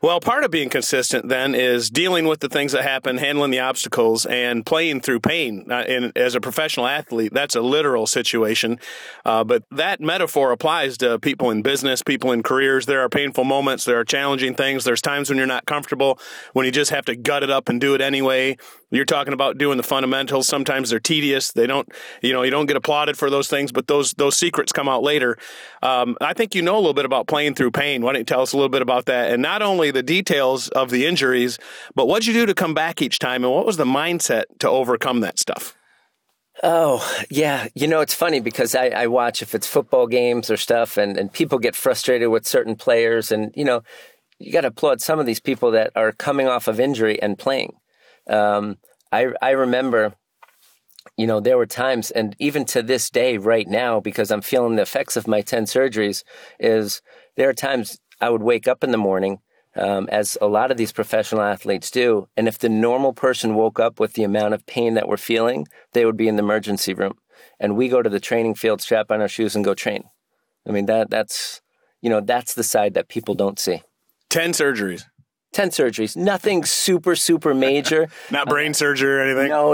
Well, part of being consistent then is dealing with the things that happen, handling the obstacles, and playing through pain. As a professional athlete, that's a literal situation. But that metaphor applies to people in business, people in careers. There are painful moments. There are challenging things. There's times when you're not comfortable, when you just have to gut it up and do it anyway. You're talking about doing the fundamentals. Sometimes they're tedious. They don't, you don't get applauded for those things, but those secrets come out later. I think you know a little bit about playing through pain. Why don't you tell us a little bit about that? And not only the details of the injuries, but what'd you do to come back each time, and what was the mindset to overcome that stuff? Oh, yeah. It's funny because I watch if it's football games or stuff, and people get frustrated with certain players, and, you got to applaud some of these people that are coming off of injury and playing. I remember, there were times, and even to this day right now, because I'm feeling the effects of my 10 surgeries, is there are times I would wake up in the morning, as a lot of these professional athletes do, and if the normal person woke up with the amount of pain that we're feeling, they would be in the emergency room. And we go to the training field, strap on our shoes, and go train. I mean, that's the side that people don't see. 10 surgeries. 10 surgeries, nothing super, super major. Not brain surgery or anything? No,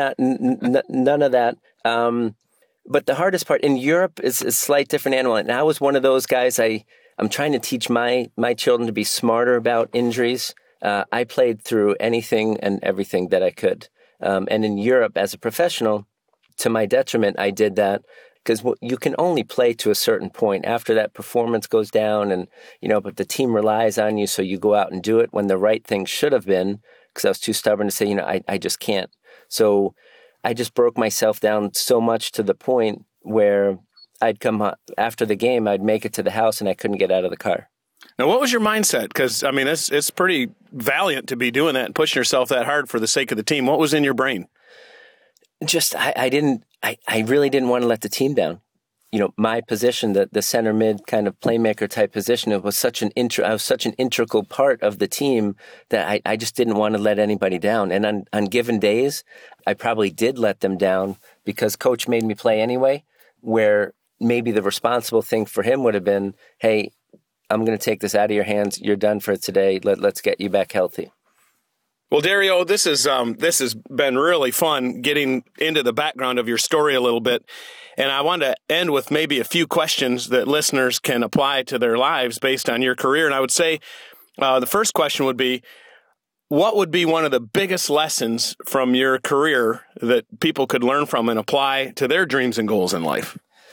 none of that. But the hardest part in Europe is a slight different animal. And I was one of those guys, I'm trying to teach my children to be smarter about injuries. I played through anything and everything that I could. And in Europe, as a professional, to my detriment, I did that. Because you can only play to a certain point. After that, performance goes down, and but the team relies on you, so you go out and do it when the right thing should have been. Because I was too stubborn to say, I just can't. So I just broke myself down so much to the point where I'd come after the game, I'd make it to the house, and I couldn't get out of the car. Now, what was your mindset? Because it's pretty valiant to be doing that and pushing yourself that hard for the sake of the team. What was in your brain? Just I really didn't want to let the team down. My position, the center mid kind of playmaker type position, it was such an integral part of the team that I just didn't want to let anybody down. And on given days, I probably did let them down because coach made me play anyway, where maybe the responsible thing for him would have been, hey, I'm going to take this out of your hands. You're done for today. Let's get you back healthy. Well, Dario, this has been really fun getting into the background of your story a little bit. And I want to end with maybe a few questions that listeners can apply to their lives based on your career. And I would say the first question would be, what would be one of the biggest lessons from your career that people could learn from and apply to their dreams and goals in life?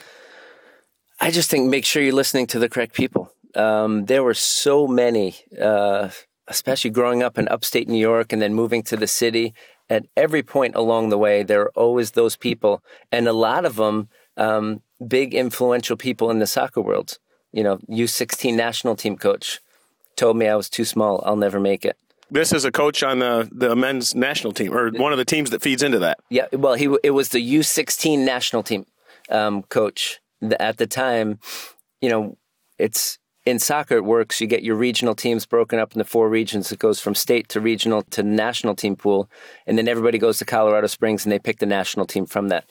I just think make sure you're listening to the correct people. There were so many especially growing up in upstate New York and then moving to the city, at every point along the way, there are always those people. And a lot of them, big influential people in the soccer world. U16 national team coach told me I was too small. I'll never make it. This is a coach on the men's national team, or one of the teams that feeds into that. Yeah, well, it was the U16 national team coach. At the time, it's... In soccer, it works. You get your regional teams broken up into 4 regions. It goes from state to regional to national team pool. And then everybody goes to Colorado Springs and they pick the national team from that.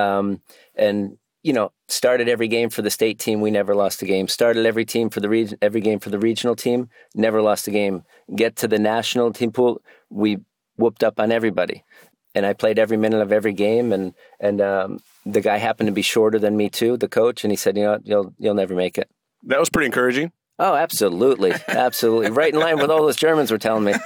Started every game for the state team. We never lost a game. Started every game for the regional team. Never lost a game. Get to the national team pool. We whooped up on everybody. And I played every minute of every game. And the guy happened to be shorter than me too, the coach. And he said, you'll never make it. That was pretty encouraging. Oh, absolutely. Absolutely. Right in line with all those Germans were telling me.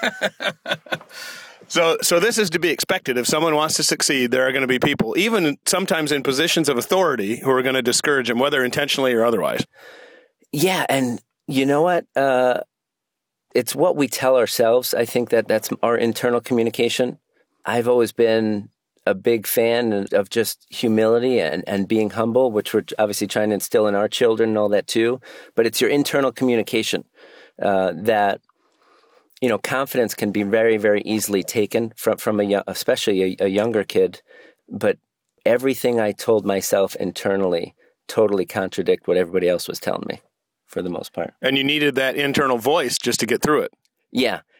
So this is to be expected. If someone wants to succeed, there are going to be people, even sometimes in positions of authority, who are going to discourage them, whether intentionally or otherwise. Yeah, and you know what? It's what we tell ourselves. I think that's our internal communication. I've always been a big fan of just humility and being humble, which we're obviously trying to instill in our children and all that too. But it's your internal communication that, confidence can be very, very easily taken from especially a younger kid. But everything I told myself internally totally contradict what everybody else was telling me for the most part. And you needed that internal voice just to get through it. Yeah.